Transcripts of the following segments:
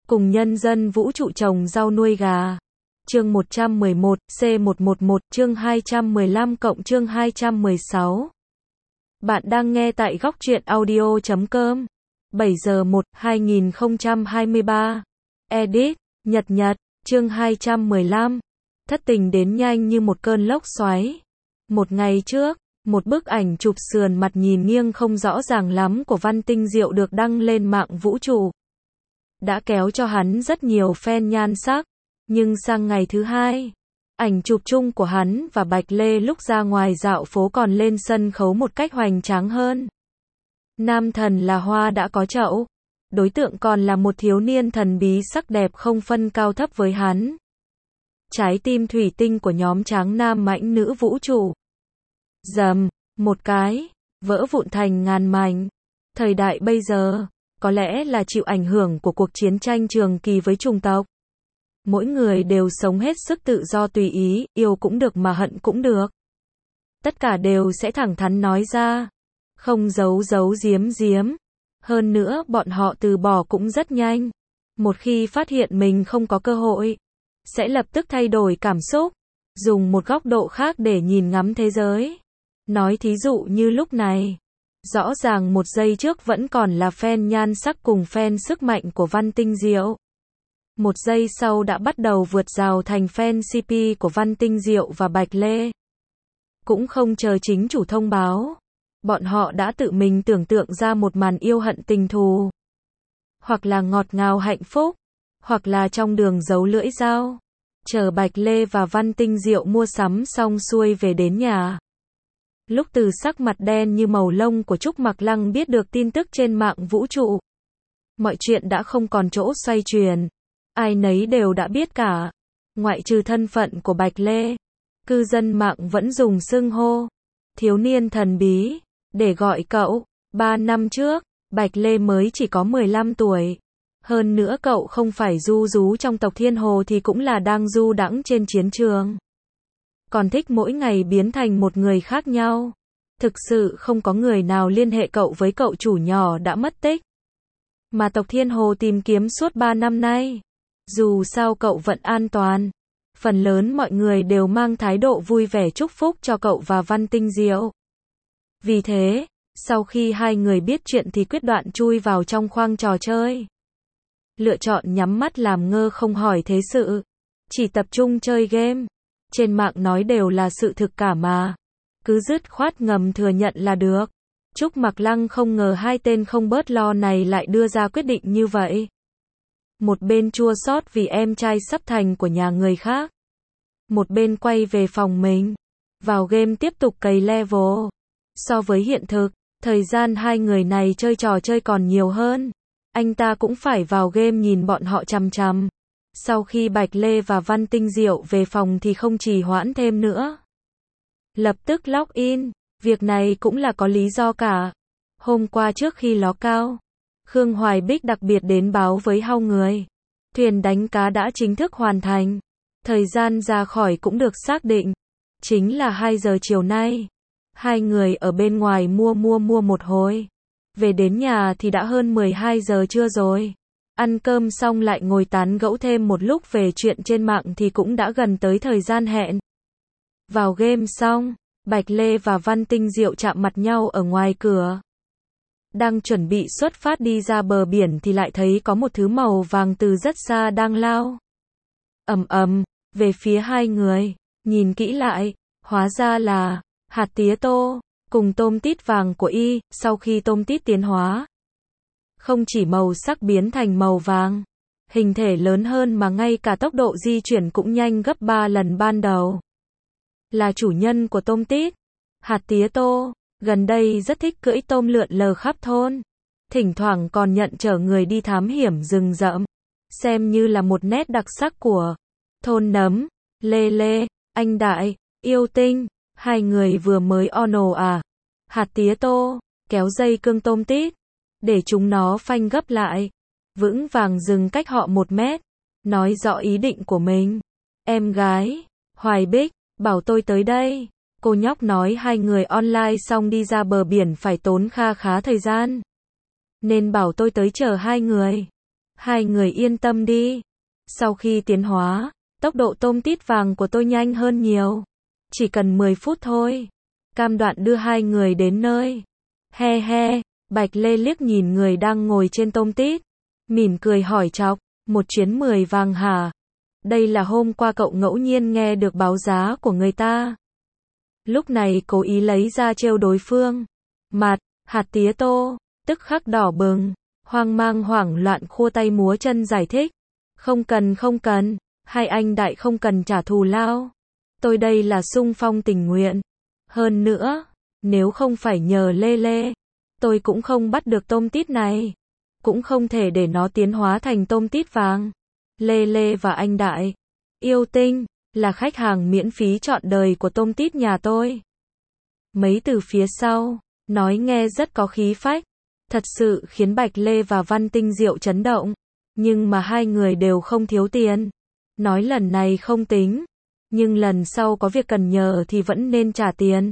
cùng nhân dân vũ trụ trồng rau nuôi gà. Chương 111, C111, chương 215 cộng chương 216. Bạn đang nghe tại góc truyện audio.com. 7 giờ 1, 2023. Edit, Nhật, chương 215. Thất tình đến nhanh như một cơn lốc xoáy. Một ngày trước, một bức ảnh chụp sườn mặt nhìn nghiêng không rõ ràng lắm của Văn Tinh Diệu được đăng lên mạng vũ trụ. Đã kéo cho hắn rất nhiều fan nhan sắc. Nhưng sang ngày thứ hai, ảnh chụp chung của hắn và Bạch Lê lúc ra ngoài dạo phố còn lên sân khấu một cách hoành tráng hơn. Nam thần là hoa đã có chậu, đối tượng còn là một thiếu niên thần bí sắc đẹp không phân cao thấp với hắn. Trái tim thủy tinh của nhóm tráng nam mãnh nữ vũ trụ. Dầm, một cái, vỡ vụn thành ngàn mảnh. Thời đại bây giờ, có lẽ là chịu ảnh hưởng của cuộc chiến tranh trường kỳ với chủng tộc. Mỗi người đều sống hết sức tự do tùy ý, yêu cũng được mà hận cũng được. Tất cả đều sẽ thẳng thắn nói ra, không giấu giấu giếm. Hơn nữa bọn họ từ bỏ cũng rất nhanh. Một khi phát hiện mình không có cơ hội, sẽ lập tức thay đổi cảm xúc, dùng một góc độ khác để nhìn ngắm thế giới. Nói thí dụ như lúc này, rõ ràng một giây trước vẫn còn là fan nhan sắc cùng fan sức mạnh của Văn Tinh Diệu. Một giây sau đã bắt đầu vượt rào thành fan CP của Văn Tinh Diệu và Bạch Lê. Cũng không chờ chính chủ thông báo, bọn họ đã tự mình tưởng tượng ra một màn yêu hận tình thù. Hoặc là ngọt ngào hạnh phúc, hoặc là trong đường giấu lưỡi dao. Chờ Bạch Lê và Văn Tinh Diệu mua sắm xong xuôi về đến nhà. Lúc từ sắc mặt đen như màu lông của Trúc Mặc Lăng biết được tin tức trên mạng vũ trụ, mọi chuyện đã không còn chỗ xoay chuyển. Ai nấy đều đã biết cả. Ngoại trừ thân phận của Bạch Lê, cư dân mạng vẫn dùng xưng hô thiếu niên thần bí để gọi cậu. 3 năm trước, Bạch Lê mới chỉ có 15 tuổi. Hơn nữa cậu không phải du rú trong tộc Thiên Hồ thì cũng là đang du đãng trên chiến trường. Còn thích mỗi ngày biến thành một người khác nhau. Thực sự không có người nào liên hệ cậu với cậu chủ nhỏ đã mất tích, mà tộc Thiên Hồ tìm kiếm suốt 3 năm nay. Dù sao cậu vẫn an toàn. Phần lớn mọi người đều mang thái độ vui vẻ chúc phúc cho cậu và Văn Tinh Diệu. Vì thế, sau khi hai người biết chuyện thì quyết đoạn chui vào trong khoang trò chơi. Lựa chọn nhắm mắt làm ngơ không hỏi thế sự. Chỉ tập trung chơi game. Trên mạng nói đều là sự thực cả mà. Cứ dứt khoát ngầm thừa nhận là được. Trúc Mặc Lăng không ngờ hai tên không bớt lo này lại đưa ra quyết định như vậy. Một bên chua xót vì em trai sắp thành của nhà người khác. Một bên quay về phòng mình. Vào game tiếp tục cày level. So với hiện thực, thời gian hai người này chơi trò chơi còn nhiều hơn. Anh ta cũng phải vào game nhìn bọn họ chằm chằm. Sau khi Bạch Lê và Văn Tinh Diệu về phòng thì không trì hoãn thêm nữa. Lập tức login. Việc này cũng là có lý do cả. Hôm qua trước khi ló cao, Khương Hoài Bích đặc biệt đến báo với hao người. Thuyền đánh cá đã chính thức hoàn thành. Thời gian ra khỏi cũng được xác định. Chính là 2 giờ chiều nay. Hai người ở bên ngoài mua một hồi. Về đến nhà thì đã hơn 12 giờ trưa rồi. Ăn cơm xong lại ngồi tán gẫu thêm một lúc về chuyện trên mạng thì cũng đã gần tới thời gian hẹn. Vào game xong, Bạch Lê và Văn Tinh Diệu chạm mặt nhau ở ngoài cửa. Đang chuẩn bị xuất phát đi ra bờ biển thì lại thấy có một thứ màu vàng từ rất xa đang lao về phía hai người. Nhìn kỹ lại, hóa ra là hạt tía tô cùng tôm tít vàng của y. Sau khi tôm tít tiến hóa, không chỉ màu sắc biến thành màu vàng, hình thể lớn hơn mà ngay cả tốc độ di chuyển cũng nhanh gấp 3 lần ban đầu. Là chủ nhân của tôm tít, hạt tía tô gần đây rất thích cưỡi tôm lượn lờ khắp thôn. Thỉnh thoảng còn nhận chở người đi thám hiểm rừng rậm. Xem như là một nét đặc sắc của thôn nấm. Lê, anh Đại, yêu tinh. Hai người vừa mới ono à. Hạt tía tô kéo dây cương tôm tít, để chúng nó phanh gấp lại, vững vàng dừng cách họ 1 mét. Nói rõ ý định của mình. Em gái, Hoài Bích, bảo tôi tới đây. Cô nhóc nói hai người online xong đi ra bờ biển phải tốn kha khá thời gian, nên bảo tôi tới chờ hai người. Hai người yên tâm đi. Sau khi tiến hóa, tốc độ tôm tít vàng của tôi nhanh hơn nhiều. Chỉ cần 10 phút thôi. Cam đoan đưa hai người đến nơi. He he, Bạch Lê liếc nhìn người đang ngồi trên tôm tít. Mỉm cười hỏi chọc, một chuyến 10 vàng hả? Đây là hôm qua cậu ngẫu nhiên nghe được báo giá của người ta. Lúc này cố ý lấy ra trêu đối phương. Mặt, hạt tía tô, tức khắc đỏ bừng, hoang mang hoảng loạn khua tay múa chân giải thích. Không cần, hai anh đại không cần trả thù lao. Tôi đây là xung phong tình nguyện. Hơn nữa, nếu không phải nhờ Lê Lê, tôi cũng không bắt được tôm tít này. Cũng không thể để nó tiến hóa thành tôm tít vàng. Lê Lê và anh đại, yêu tinh, là khách hàng miễn phí trọn đời của tôm tít nhà tôi. Mấy từ phía sau, nói nghe rất có khí phách. Thật sự khiến Bạch Lê và Văn Tinh Diệu chấn động. Nhưng mà hai người đều không thiếu tiền. Nói lần này không tính. Nhưng lần sau có việc cần nhờ thì vẫn nên trả tiền.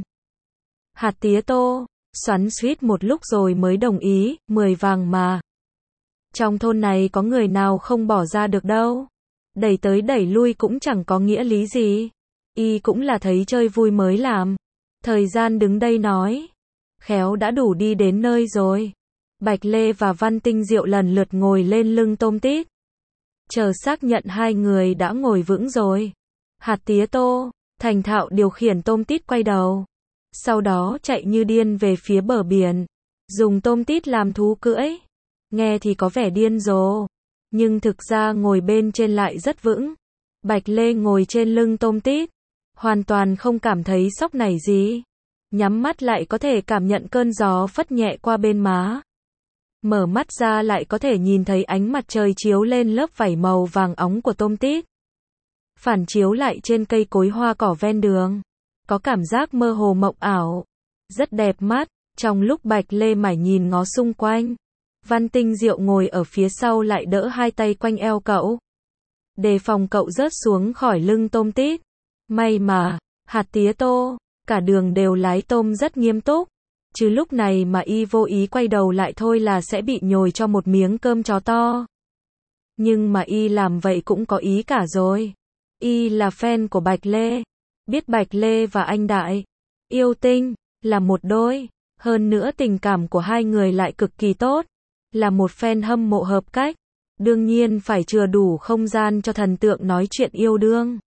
Hạt tía tô, xoắn xuýt một lúc rồi mới đồng ý, 10 vàng mà. Trong thôn này có người nào không bỏ ra được đâu. Đẩy tới đẩy lui cũng chẳng có nghĩa lý gì. Y cũng là thấy chơi vui mới làm. Thời gian đứng đây nói. Khéo đã đủ đi đến nơi rồi. Bạch Lê và Văn Tinh Diệu lần lượt ngồi lên lưng tôm tít. Chờ xác nhận hai người đã ngồi vững rồi. Hạt tía tô, thành thạo điều khiển tôm tít quay đầu. Sau đó chạy như điên về phía bờ biển. Dùng tôm tít làm thú cưỡi. Nghe thì có vẻ điên rồ. Nhưng thực ra ngồi bên trên lại rất vững. Bạch Lê ngồi trên lưng tôm tít. Hoàn toàn không cảm thấy sóc nảy gì. Nhắm mắt lại có thể cảm nhận cơn gió phất nhẹ qua bên má. Mở mắt ra lại có thể nhìn thấy ánh mặt trời chiếu lên lớp vảy màu vàng óng của tôm tít. Phản chiếu lại trên cây cối hoa cỏ ven đường. Có cảm giác mơ hồ mộng ảo. Rất đẹp mắt. Trong lúc Bạch Lê mải nhìn ngó xung quanh, Văn Tinh Diệu ngồi ở phía sau lại đỡ hai tay quanh eo cậu. Đề phòng cậu rớt xuống khỏi lưng tôm tít. May mà, hạt tía tô, cả đường đều lái tôm rất nghiêm túc. Chứ lúc này mà y vô ý quay đầu lại thôi là sẽ bị nhồi cho một miếng cơm chó to. Nhưng mà y làm vậy cũng có ý cả rồi. Y là fan của Bạch Lê. Biết Bạch Lê và anh đại, yêu tinh, là một đôi. Hơn nữa tình cảm của hai người lại cực kỳ tốt. Là một fan hâm mộ hợp cách. Đương nhiên phải chừa đủ không gian cho thần tượng nói chuyện yêu đương.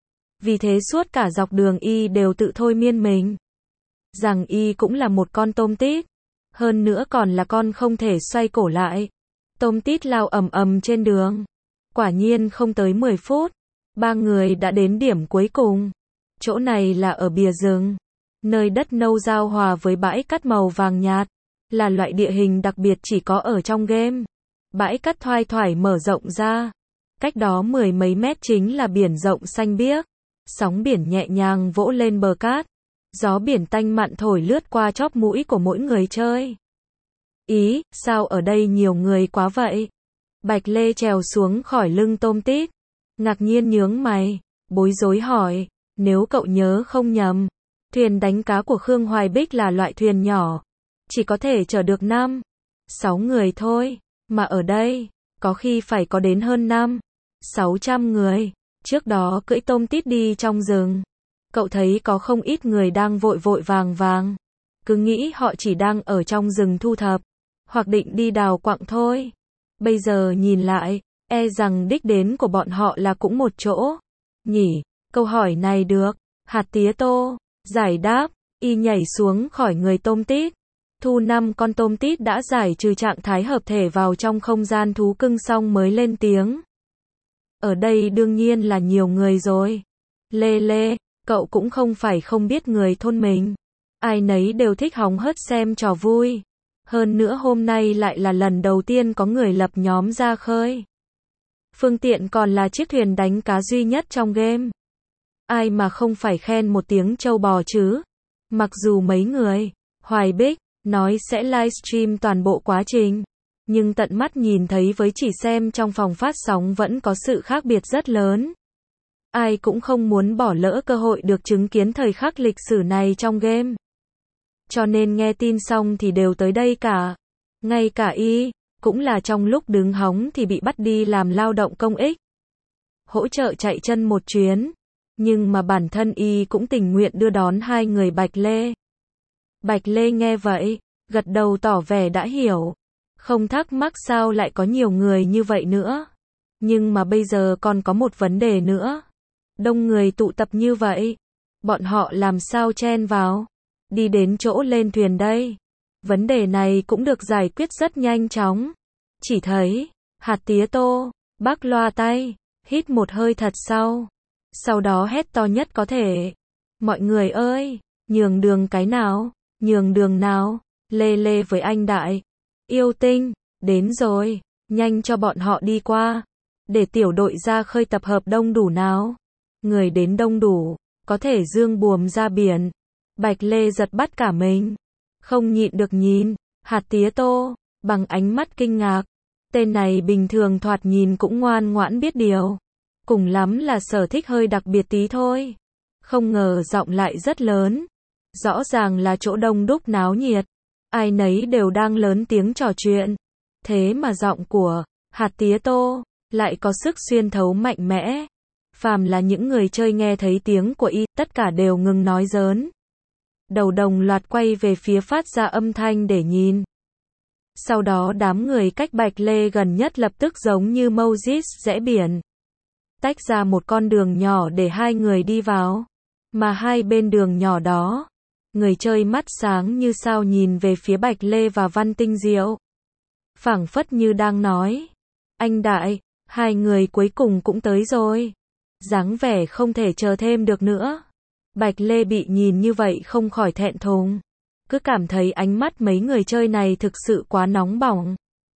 Vì thế suốt cả dọc đường y đều tự thôi miên mình. Rằng y cũng là một con tôm tít. Hơn nữa còn là con không thể xoay cổ lại. Tôm tít lao ầm ầm trên đường. Quả nhiên không tới 10 phút. Ba người đã đến điểm cuối cùng. Chỗ này là ở bìa rừng. Nơi đất nâu giao hòa với bãi cát màu vàng nhạt. Là loại địa hình đặc biệt chỉ có ở trong game. Bãi cát thoai thoải mở rộng ra. Cách đó 10 mấy mét chính là biển rộng xanh biếc. Sóng biển nhẹ nhàng vỗ lên bờ cát. Gió biển tanh mặn thổi lướt qua chóp mũi của mỗi người chơi. Ý, sao ở đây nhiều người quá vậy? Bạch Lê trèo xuống khỏi lưng tôm tít. Ngạc nhiên nhướng mày, bối rối hỏi, nếu cậu nhớ không nhầm, thuyền đánh cá của Khương Hoài Bích là loại thuyền nhỏ. Chỉ có thể chở được 5, 6 người thôi. Mà ở đây, có khi phải có đến hơn 5, 600 người. Trước đó cưỡi tôm tít đi trong rừng. Cậu thấy có không ít người đang vội vội vàng vàng. Cứ nghĩ họ chỉ đang ở trong rừng thu thập. Hoặc định đi đào quặng thôi. Bây giờ nhìn lại, e rằng đích đến của bọn họ là cũng một chỗ. Nhỉ, câu hỏi này được. Hạt tía tô, giải đáp, y nhảy xuống khỏi người tôm tít. Thu 5 con tôm tít đã giải trừ trạng thái hợp thể vào trong không gian thú cưng xong mới lên tiếng. Ở đây đương nhiên là nhiều người rồi. Lê Lê, cậu cũng không phải không biết người thôn mình. Ai nấy đều thích hóng hớt xem trò vui. Hơn nữa hôm nay lại là lần đầu tiên có người lập nhóm ra khơi. Phương tiện còn là chiếc thuyền đánh cá duy nhất trong game. Ai mà không phải khen một tiếng trâu bò chứ. Mặc dù mấy người, Hoài Bích, nói sẽ livestream toàn bộ quá trình. Nhưng tận mắt nhìn thấy với chỉ xem trong phòng phát sóng vẫn có sự khác biệt rất lớn. Ai cũng không muốn bỏ lỡ cơ hội được chứng kiến thời khắc lịch sử này trong game. Cho nên nghe tin xong thì đều tới đây cả. Ngay cả y, Cũng là trong lúc đứng hóng thì bị bắt đi làm lao động công ích. Hỗ trợ chạy chân một chuyến. Nhưng mà bản thân y cũng tình nguyện đưa đón hai người Bạch Lê. Bạch Lê nghe vậy, gật đầu tỏ vẻ đã hiểu. Không thắc mắc sao lại có nhiều người như vậy nữa. Nhưng mà bây giờ còn có một vấn đề nữa. Đông người tụ tập như vậy. Bọn họ làm sao chen vào? Đi đến chỗ lên thuyền đây. Vấn đề này cũng được giải quyết rất nhanh chóng. Chỉ thấy, Hạt Tía Tô, bác loa tay, hít một hơi thật sâu. Sau đó hét to nhất có thể. Mọi người ơi, nhường đường cái nào, nhường đường nào, Lê Lê với anh Đại. Yêu Tinh, đến rồi, nhanh cho bọn họ đi qua. Để tiểu đội ra khơi tập hợp đông đủ nào. Người đến đông đủ, có thể dương buồm ra biển. Bạch Lê giật bắt cả mình. Không nhịn được nhìn, Hạt Tía Tô, bằng ánh mắt kinh ngạc. Tên này bình thường thoạt nhìn cũng ngoan ngoãn biết điều. Cùng lắm là sở thích hơi đặc biệt tí thôi. Không ngờ giọng lại rất lớn. Rõ ràng là chỗ đông đúc náo nhiệt. Ai nấy đều đang lớn tiếng trò chuyện. Thế mà giọng của Hạt Tía Tô lại có sức xuyên thấu mạnh mẽ. Phàm là những người chơi nghe thấy tiếng của y, tất cả đều ngừng nói giỡn. Đầu đồng loạt quay về phía phát ra âm thanh để nhìn. Sau đó đám người cách Bạch Lê gần nhất lập tức giống như Moses rẽ biển. Tách ra một con đường nhỏ để hai người đi vào. Mà hai bên đường nhỏ đó, người chơi mắt sáng như sao nhìn về phía Bạch Lê và Văn Tinh Diệu. Phảng phất như đang nói, anh Đại, hai người cuối cùng cũng tới rồi. Dáng vẻ không thể chờ thêm được nữa. Bạch Lê bị nhìn như vậy không khỏi thẹn thùng. Cứ cảm thấy ánh mắt mấy người chơi này thực sự quá nóng bỏng.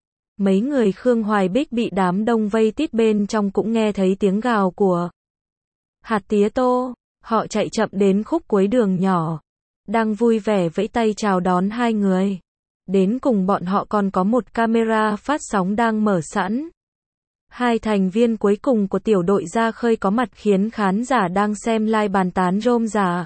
Mấy người Khương Hoài Bích bị đám đông vây tít bên trong cũng nghe thấy tiếng gào của Hạt Tía Tô. Họ chạy chậm đến khúc cuối đường nhỏ. Đang vui vẻ vẫy tay chào đón hai người. Đến cùng bọn họ còn có một camera phát sóng đang mở sẵn. Hai thành viên cuối cùng của tiểu đội ra khơi có mặt khiến khán giả đang xem live bàn tán rôm rả.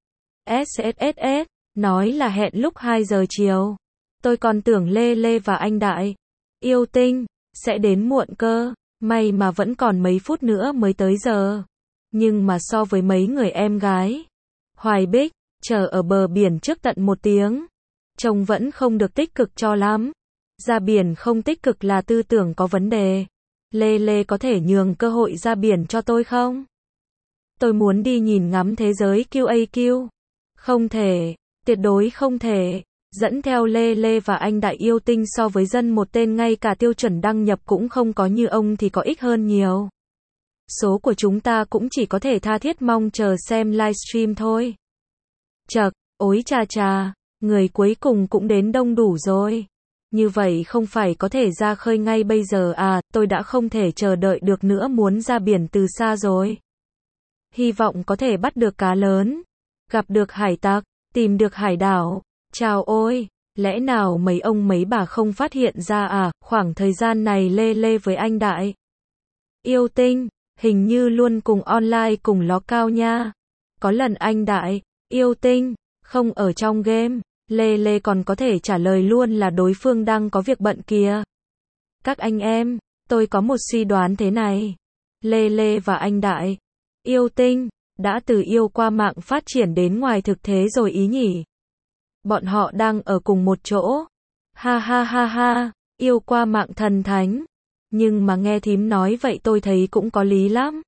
SSSS, nói là hẹn lúc 2 giờ chiều. Tôi còn tưởng Lê Lê và anh Đại, Yêu Tinh, sẽ đến muộn cơ. May mà vẫn còn mấy phút nữa mới tới giờ. Nhưng mà so với mấy người em gái Hoài Bích, chờ ở bờ biển trước tận 1 tiếng. Trông vẫn không được tích cực cho lắm. Ra biển không tích cực là tư tưởng có vấn đề. Lê Lê có thể nhường cơ hội ra biển cho tôi không? Tôi muốn đi nhìn ngắm thế giới QAQ. Không thể, tuyệt đối không thể. Dẫn theo Lê Lê và anh Đại Yêu Tinh so với dân một tên ngay cả tiêu chuẩn đăng nhập cũng không có như ông thì có ích hơn nhiều. Số của chúng ta cũng chỉ có thể tha thiết mong chờ xem livestream thôi. Chậc, ối chà chà, người cuối cùng cũng đến đông đủ rồi. Như vậy không phải có thể ra khơi ngay bây giờ à, tôi đã không thể chờ đợi được nữa, muốn ra biển từ xa rồi. Hy vọng có thể bắt được cá lớn, gặp được hải tặc, tìm được hải đảo. Chào ôi, lẽ nào mấy ông mấy bà không phát hiện ra à, khoảng thời gian này Lê Lê với anh Đại Yêu Tinh, hình như luôn cùng online cùng ló cao nha. Có lần anh Đại Yêu Tinh không ở trong game, Lê Lê còn có thể trả lời luôn là đối phương đang có việc bận kìa. Các anh em, tôi có một suy đoán thế này. Lê Lê và anh Đại Yêu Tinh đã từ yêu qua mạng phát triển đến ngoài thực thế rồi ý nhỉ? Bọn họ đang ở cùng một chỗ. Ha ha ha ha, yêu qua mạng thần thánh. Nhưng mà nghe thím nói vậy tôi thấy cũng có lý lắm.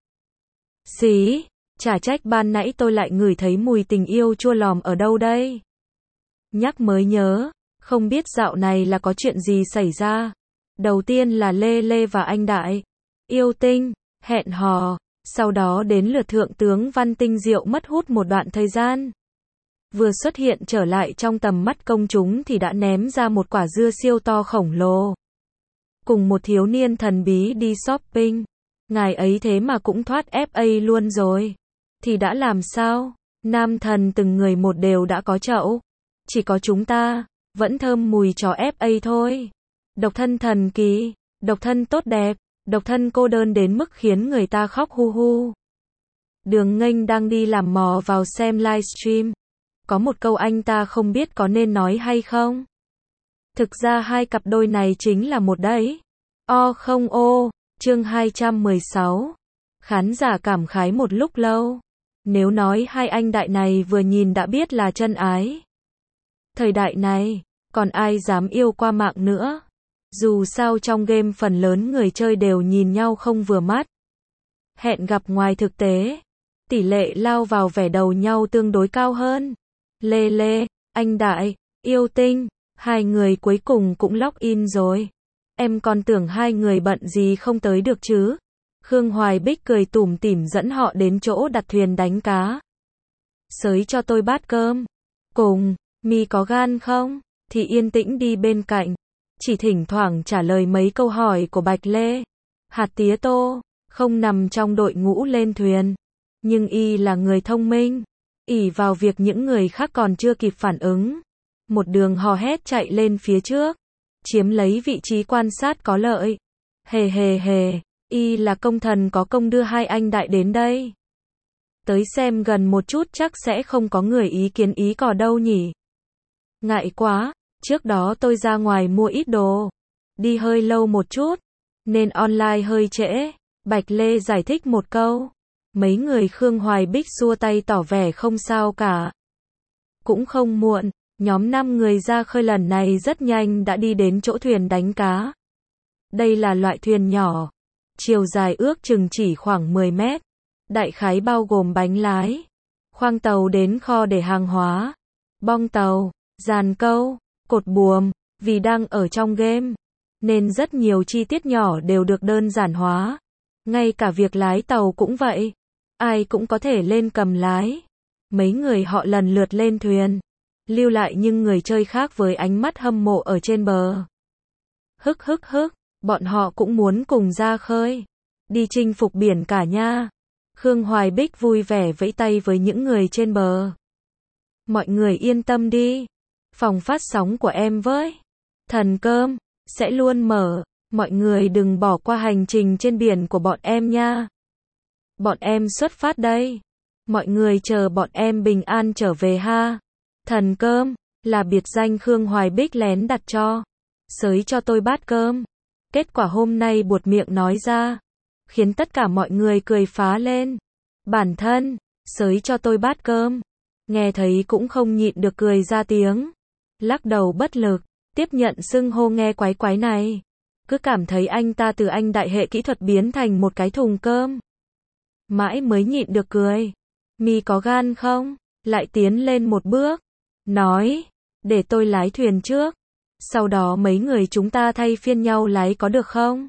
Xí, chả trách ban nãy tôi lại ngửi thấy mùi tình yêu chua lòm ở đâu đây. Nhắc mới nhớ, không biết dạo này là có chuyện gì xảy ra. Đầu tiên là Lê Lê và anh Đại Yêu Tinh hẹn hò, sau đó đến lượt thượng tướng Văn Tinh Diệu mất hút một đoạn thời gian. Vừa xuất hiện trở lại trong tầm mắt công chúng thì đã ném ra một quả dưa siêu to khổng lồ. Cùng một thiếu niên thần bí đi shopping. Ngài ấy thế mà cũng thoát FA luôn rồi. Thì đã làm sao? Nam thần từng người một đều đã có chậu. Chỉ có chúng ta, vẫn thơm mùi chó FA thôi. Độc thân thần kỳ, độc thân tốt đẹp, độc thân cô đơn đến mức khiến người ta khóc hu hu. Đường Nghênh đang đi làm mò vào xem livestream. Có một câu anh ta không biết có nên nói hay không. Thực ra hai cặp đôi này chính là một đấy. O không ô, chương 216. Khán giả cảm khái một lúc lâu. Nếu nói hai anh đại này vừa nhìn đã biết là chân ái. Thời đại này, còn ai dám yêu qua mạng nữa. Dù sao trong game phần lớn người chơi đều nhìn nhau không vừa mắt. Hẹn gặp ngoài thực tế, tỷ lệ lao vào vẻ đầu nhau tương đối cao hơn. Lê Lê, anh đại, yêu tinh, hai người cuối cùng cũng log in rồi. Em còn tưởng hai người bận gì không tới được chứ. Khương Hoài Bích cười tủm tỉm dẫn họ đến chỗ đặt thuyền đánh cá. Xới cho tôi bát cơm. Cùng, mi có gan không? Thì yên tĩnh đi bên cạnh. Chỉ thỉnh thoảng trả lời mấy câu hỏi của Bạch Lê. Hạt tía tô, không nằm trong đội ngũ lên thuyền. Nhưng y là người thông minh. Ỷ vào việc những người khác còn chưa kịp phản ứng. Một đường hò hét chạy lên phía trước. Chiếm lấy vị trí quan sát có lợi. Hề hề hề, y là công thần có công đưa hai anh đại đến đây. Tới xem gần một chút chắc sẽ không có người ý kiến ý cò đâu nhỉ. Ngại quá, trước đó tôi ra ngoài mua ít đồ. Đi hơi lâu một chút, nên online hơi trễ. Bạch Lê giải thích một câu. Mấy người Khương Hoài Bích xua tay tỏ vẻ không sao cả. Cũng không muộn, nhóm 5 người ra khơi lần này rất nhanh đã đi đến chỗ thuyền đánh cá. Đây là loại thuyền nhỏ, chiều dài ước chừng chỉ khoảng 10 mét. Đại khái bao gồm bánh lái, khoang tàu đến kho để hàng hóa, bong tàu, giàn câu, cột buồm. Vì đang ở trong game, nên rất nhiều chi tiết nhỏ đều được đơn giản hóa. Ngay cả việc lái tàu cũng vậy. Ai cũng có thể lên cầm lái. Mấy người họ lần lượt lên thuyền, lưu lại những người chơi khác với ánh mắt hâm mộ ở trên bờ. Hức, bọn họ cũng muốn cùng ra khơi. Đi chinh phục biển cả nha. Khương Hoài Bích vui vẻ vẫy tay với những người trên bờ. Mọi người yên tâm đi. Phòng phát sóng của em với Thần Cơm sẽ luôn mở. Mọi người đừng bỏ qua hành trình trên biển của bọn em nha. Bọn em xuất phát đây. Mọi người chờ bọn em bình an trở về ha. Thần Cơm là biệt danh Khương Hoài Bích lén đặt cho. Xới cho tôi bát cơm. Kết quả hôm nay buột miệng nói ra, khiến tất cả mọi người cười phá lên. Bản thân, xới cho tôi bát cơm. Nghe thấy cũng không nhịn được cười ra tiếng. Lắc đầu bất lực, tiếp nhận xưng hô nghe quái quái này. Cứ cảm thấy anh ta từ anh đại hệ kỹ thuật biến thành một cái thùng cơm. Mãi mới nhịn được cười. Mi có gan không? Lại tiến lên một bước. Nói, để tôi lái thuyền trước. Sau đó mấy người chúng ta thay phiên nhau lái có được không?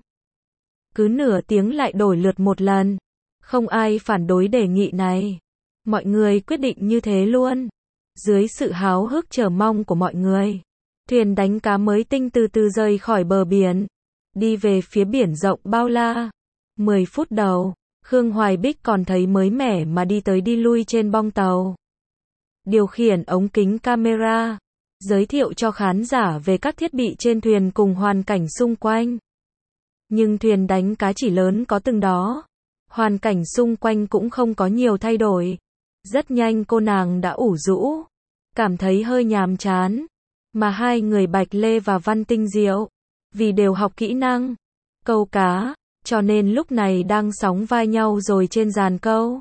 Cứ nửa tiếng lại đổi lượt một lần. Không ai phản đối đề nghị này. Mọi người quyết định như thế luôn. Dưới sự háo hức chờ mong của mọi người, thuyền đánh cá mới tinh từ từ rời khỏi bờ biển. Đi về phía biển rộng bao la. 10 phút đầu, Khương Hoài Bích còn thấy mới mẻ mà đi tới đi lui trên bong tàu. Điều khiển ống kính camera. Giới thiệu cho khán giả về các thiết bị trên thuyền cùng hoàn cảnh xung quanh. Nhưng thuyền đánh cá chỉ lớn có từng đó. Hoàn cảnh xung quanh cũng không có nhiều thay đổi. Rất nhanh cô nàng đã ủ rũ. Cảm thấy hơi nhàm chán. Mà hai người Bạch Lê và Văn Tinh Diệu, vì đều học kỹ năng câu cá, cho nên lúc này đang sóng vai nhau rồi trên giàn câu.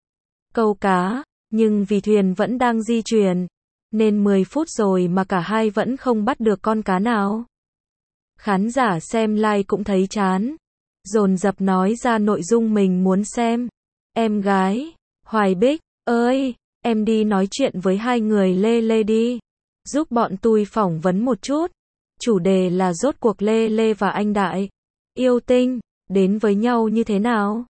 Câu cá, nhưng vì thuyền vẫn đang di chuyển, nên 10 phút rồi mà cả hai vẫn không bắt được con cá nào. Khán giả xem live cũng thấy chán. Dồn dập nói ra nội dung mình muốn xem. Em gái, Hoài Bích, ơi, em đi nói chuyện với hai người Lê Lê đi. Giúp bọn tôi phỏng vấn một chút. Chủ đề là rốt cuộc Lê Lê và anh Đại, yêu tinh, đến với nhau như thế nào?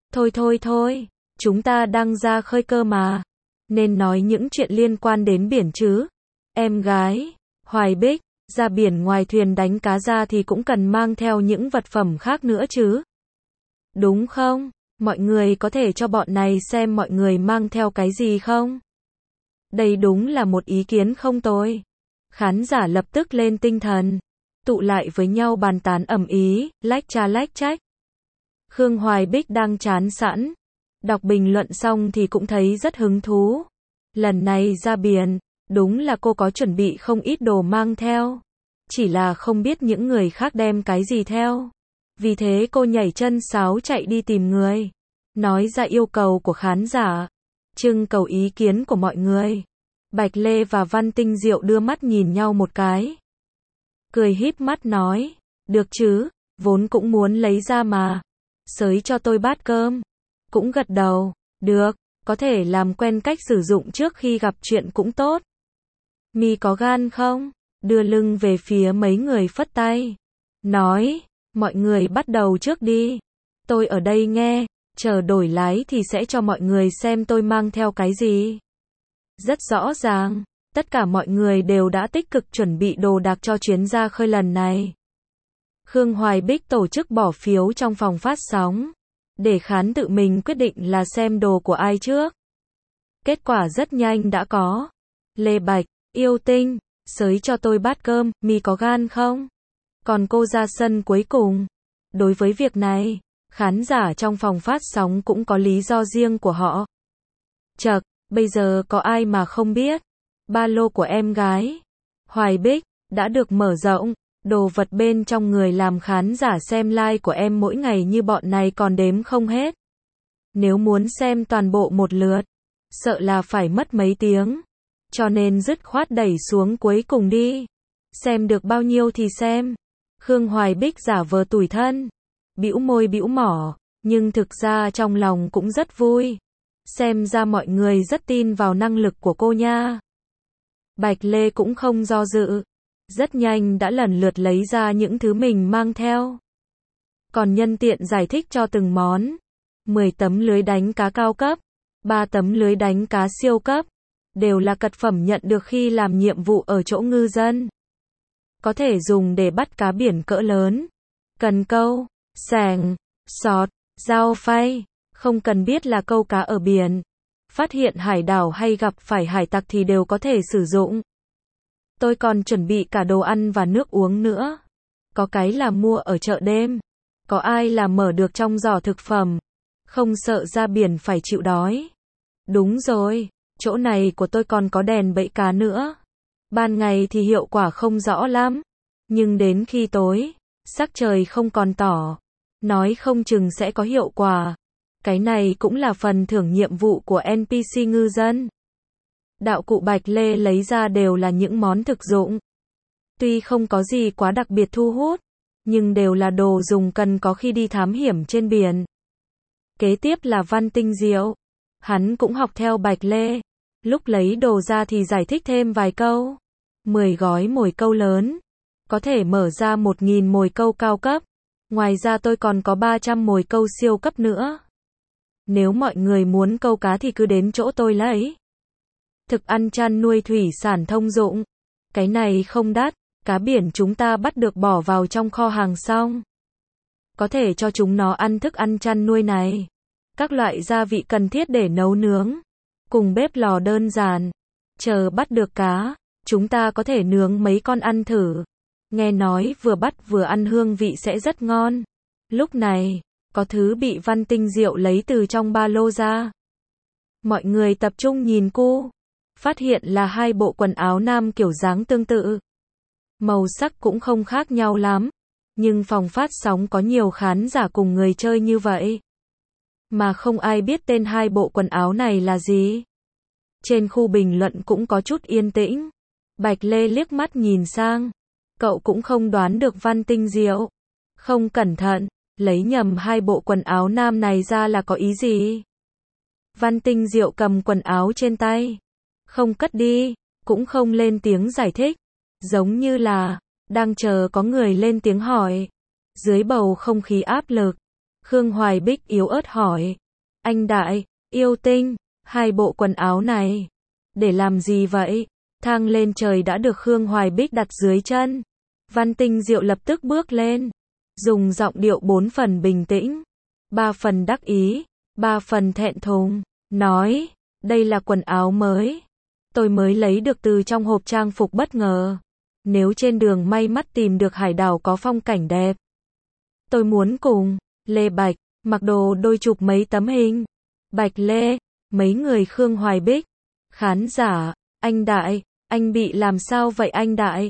Thôi, chúng ta đang ra khơi cơ mà. Nên nói những chuyện liên quan đến biển chứ. Em gái, Hoài Bích, ra biển ngoài thuyền đánh cá ra thì cũng cần mang theo những vật phẩm khác nữa chứ. Đúng không? Mọi người có thể cho bọn này xem mọi người mang theo cái gì không? Đây đúng là một ý kiến không tồi. Khán giả lập tức lên tinh thần, tụ lại với nhau bàn tán ầm ĩ, lách trách. Khương Hoài Bích đang chán sẵn, đọc bình luận xong thì cũng thấy rất hứng thú. Lần này ra biển, đúng là cô có chuẩn bị không ít đồ mang theo. chỉ là không biết những người khác đem cái gì theo. Vì thế cô nhảy chân sáo chạy đi tìm người, nói ra yêu cầu của khán giả, trưng cầu ý kiến của mọi người. Bạch Lê và Văn Tinh Diệu đưa mắt nhìn nhau một cái, cười híp mắt nói, được chứ, vốn cũng muốn lấy ra mà, xới cho tôi bát cơm. Cũng gật đầu, được, có thể làm quen cách sử dụng trước khi gặp chuyện cũng tốt. Mi có gan không? Đưa lưng về phía mấy người phất tay, nói, mọi người bắt đầu trước đi. Tôi ở đây nghe, chờ đổi lái thì sẽ cho mọi người xem tôi mang theo cái gì. Rất rõ ràng, tất cả mọi người đều đã tích cực chuẩn bị đồ đạc cho chuyến ra khơi lần này. Khương Hoài Bích tổ chức bỏ phiếu trong phòng phát sóng, để khán tự mình quyết định là xem đồ của ai trước. Kết quả rất nhanh đã có. Lê Bạch, yêu tinh, xới cho tôi bát cơm, Mi có gan không? Còn cô ra sân cuối cùng. Đối với việc này, khán giả trong phòng phát sóng cũng có lý do riêng của họ. Chậc, bây giờ có ai mà không biết. Ba lô của em gái Hoài Bích đã được mở rộng, đồ vật bên trong người làm khán giả xem live của em mỗi ngày như bọn này còn đếm không hết. Nếu muốn xem toàn bộ một lượt, sợ là phải mất mấy tiếng. Cho nên dứt khoát đẩy xuống cuối cùng đi. Xem được bao nhiêu thì xem. Khương Hoài Bích giả vờ tủi thân, bĩu môi bĩu mỏ, nhưng thực ra trong lòng cũng rất vui. Xem ra mọi người rất tin vào năng lực của cô nha. Bạch Lê cũng không do dự, rất nhanh đã lần lượt lấy ra những thứ mình mang theo. Còn nhân tiện giải thích cho từng món. 10 tấm lưới đánh cá cao cấp, 3 tấm lưới đánh cá siêu cấp, đều là cật phẩm nhận được khi làm nhiệm vụ ở chỗ ngư dân. Có thể dùng để bắt cá biển cỡ lớn, cần câu, xẻng, sọt, dao phay, không cần biết là câu cá ở biển. Phát hiện hải đảo hay gặp phải hải tặc thì đều có thể sử dụng. Tôi còn chuẩn bị cả đồ ăn và nước uống nữa. Có cái là mua ở chợ đêm, có ai là mở được trong giỏ thực phẩm, không sợ ra biển phải chịu đói. Đúng rồi, chỗ này của tôi còn có đèn bẫy cá nữa. Ban ngày thì hiệu quả không rõ lắm, nhưng đến khi tối, sắc trời không còn tỏ, nói không chừng sẽ có hiệu quả. Cái này cũng là phần thưởng nhiệm vụ của NPC ngư dân. Đạo cụ Bạch Lê lấy ra đều là những món thực dụng. Tuy không có gì quá đặc biệt thu hút, nhưng đều là đồ dùng cần có khi đi thám hiểm trên biển. Kế tiếp là Văn Tinh Diệu. Hắn cũng học theo Bạch Lê. Lúc lấy đồ ra thì giải thích thêm vài câu. 10 gói mồi câu lớn, có thể mở ra 1000 mồi câu cao cấp. Ngoài ra tôi còn có 300 mồi câu siêu cấp nữa. Nếu mọi người muốn câu cá thì cứ đến chỗ tôi lấy. Thực ăn chăn nuôi thủy sản thông dụng. Cái này không đắt, cá biển chúng ta bắt được bỏ vào trong kho hàng xong. Có thể cho chúng nó ăn thức ăn chăn nuôi này. Các loại gia vị cần thiết để nấu nướng. Cùng bếp lò đơn giản. Chờ bắt được cá, chúng ta có thể nướng mấy con ăn thử. Nghe nói vừa bắt vừa ăn hương vị sẽ rất ngon. Lúc này, có thứ bị Văn Tinh Diệu lấy từ trong ba lô ra. Mọi người tập trung nhìn cô, phát hiện là 2 bộ quần áo nam kiểu dáng tương tự. Màu sắc cũng không khác nhau lắm, nhưng phòng phát sóng có nhiều khán giả cùng người chơi như vậy, mà không ai biết tên 2 bộ quần áo này là gì. Trên khu bình luận cũng có chút yên tĩnh. Bạch Lê liếc mắt nhìn sang, cậu cũng không đoán được Văn Tinh Diệu không cẩn thận lấy nhầm 2 bộ quần áo nam này ra là có ý gì. Văn Tinh Diệu cầm quần áo trên tay, không cất đi, cũng không lên tiếng giải thích, giống như là đang chờ có người lên tiếng hỏi. Dưới bầu không khí áp lực, Khương Hoài Bích yếu ớt hỏi, anh Đại, yêu tinh, 2 bộ quần áo này để làm gì vậy? Thang lên trời đã được Khương Hoài Bích đặt dưới chân. Văn Tinh Diệu lập tức bước lên, dùng giọng điệu 4 phần bình tĩnh, 3 phần đắc ý, 3 phần thẹn thùng, nói, đây là quần áo mới. Tôi mới lấy được từ trong hộp trang phục bất ngờ. Nếu trên đường may mắn tìm được hải đảo có phong cảnh đẹp, tôi muốn cùng Lê Bạch mặc đồ đôi chụp mấy tấm hình. Bạch Lê, mấy người Khương Hoài Bích, khán giả, anh Đại, anh bị làm sao vậy anh Đại?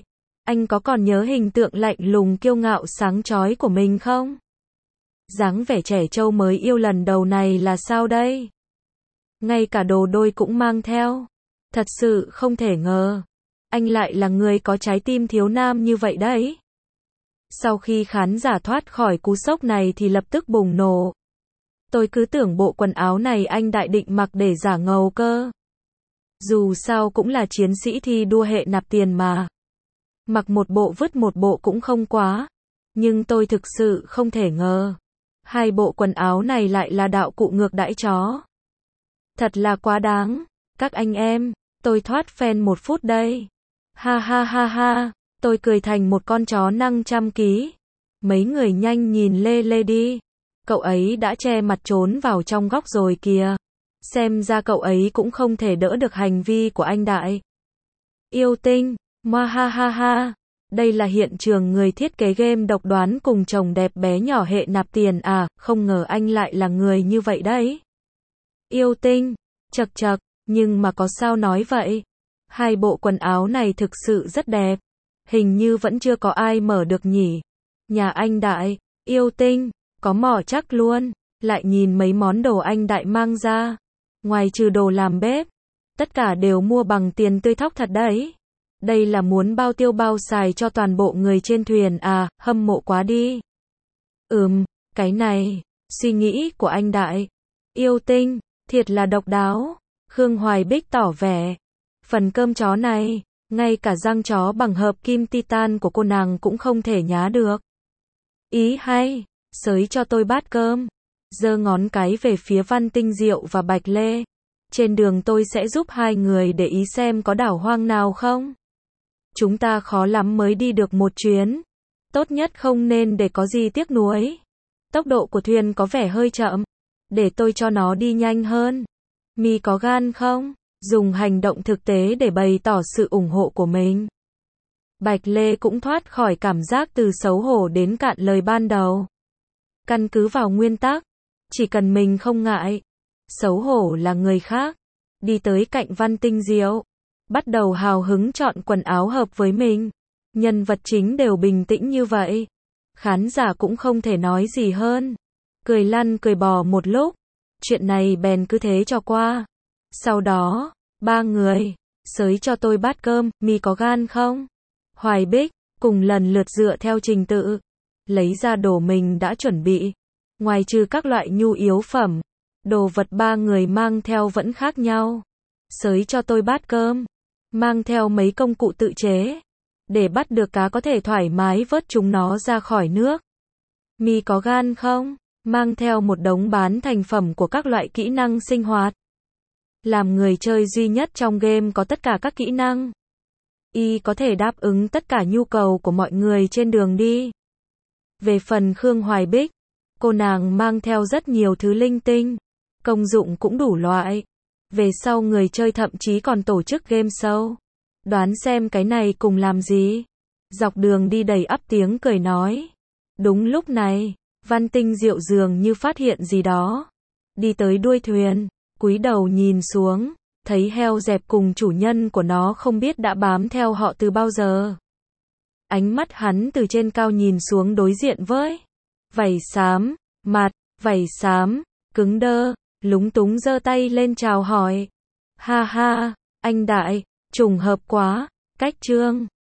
Anh có còn nhớ hình tượng lạnh lùng kiêu ngạo sáng chói của mình không? Dáng vẻ trẻ trâu mới yêu lần đầu này là sao đây? Ngay cả đồ đôi cũng mang theo. Thật sự không thể ngờ. Anh lại là người có trái tim thiếu nam như vậy đấy. Sau khi khán giả thoát khỏi cú sốc này thì lập tức bùng nổ. Tôi cứ tưởng bộ quần áo này anh Đại định mặc để giả ngầu cơ. Dù sao cũng là chiến sĩ thi đua hệ nạp tiền mà. Mặc một bộ vứt một bộ cũng không quá. Nhưng tôi thực sự không thể ngờ. Hai bộ quần áo này lại là đạo cụ ngược đãi chó. Thật là quá đáng. Các anh em, tôi thoát fan 1 phút đây. Ha ha ha ha, tôi cười thành một con chó nặng 100 ký. Mấy người nhanh nhìn Lê Lê đi. Cậu ấy đã che mặt trốn vào trong góc rồi kìa. Xem ra cậu ấy cũng không thể đỡ được hành vi của anh Đại. Yêu tinh, moa ha ha ha. Đây là hiện trường người thiết kế game độc đoán cùng chồng đẹp bé nhỏ hệ nạp tiền à, không ngờ anh lại là người như vậy đấy. Yêu tinh, chật chật, nhưng mà có sao nói vậy? Hai bộ quần áo này thực sự rất đẹp. Hình như vẫn chưa có ai mở được nhỉ. Nhà anh Đại, yêu tinh, có mỏ chắc luôn. Lại nhìn mấy món đồ anh Đại mang ra. Ngoài trừ đồ làm bếp, tất cả đều mua bằng tiền tươi thóc thật đấy. Đây là muốn bao tiêu bao xài cho toàn bộ người trên thuyền à, hâm mộ quá đi. Cái này, suy nghĩ của anh Đại. Yêu tinh, thiệt là độc đáo. Khương Hoài Bích tỏ vẻ. Phần cơm chó này, ngay cả răng chó bằng hợp kim titan của cô nàng cũng không thể nhá được. Ý hay, xới cho tôi bát cơm. Giơ ngón cái về phía Văn Tinh Diệu và Bạch Lê. Trên đường tôi sẽ giúp hai người để ý xem có đảo hoang nào không. Chúng ta khó lắm mới đi được một chuyến. Tốt nhất không nên để có gì tiếc nuối. Tốc độ của thuyền có vẻ hơi chậm. Để tôi cho nó đi nhanh hơn. Mi có gan không? Dùng hành động thực tế để bày tỏ sự ủng hộ của mình. Bạch Lê cũng thoát khỏi cảm giác từ xấu hổ đến cạn lời ban đầu. Căn cứ vào nguyên tắc, chỉ cần mình không ngại, xấu hổ là người khác. Đi tới cạnh Văn Tinh Diệu, bắt đầu hào hứng chọn quần áo hợp với mình. Nhân vật chính đều bình tĩnh như vậy. Khán giả cũng không thể nói gì hơn. Cười lăn cười bò một lúc. Chuyện này bèn cứ thế cho qua. Sau đó, ba người, xới cho tôi bát cơm, Mi có gan không? Hoài Bích, cùng lần lượt dựa theo trình tự. Lấy ra đồ mình đã chuẩn bị. Ngoài trừ các loại nhu yếu phẩm, đồ vật ba người mang theo vẫn khác nhau. Xới cho tôi bát cơm. Mang theo mấy công cụ tự chế. Để bắt được cá có thể thoải mái vớt chúng nó ra khỏi nước. Mi có gan không? Mang theo một đống bán thành phẩm của các loại kỹ năng sinh hoạt. Làm người chơi duy nhất trong game có tất cả các kỹ năng. Y có thể đáp ứng tất cả nhu cầu của mọi người trên đường đi. Về phần Khương Hoài Bích, cô nàng mang theo rất nhiều thứ linh tinh. Công dụng cũng đủ loại. Về sau người chơi thậm chí còn tổ chức game show. Đoán xem cái này cùng làm gì? Dọc đường đi đầy ắp tiếng cười nói. Đúng lúc này, Văn Tinh Diệu dường như phát hiện gì đó. Đi tới đuôi thuyền, cúi đầu nhìn xuống, thấy heo dẹp cùng chủ nhân của nó không biết đã bám theo họ từ bao giờ. Ánh mắt hắn từ trên cao nhìn xuống đối diện với vảy xám, mặt, vảy xám, cứng đơ, lúng túng giơ tay lên chào hỏi. Ha ha, anh Đại, trùng hợp quá, cách chương.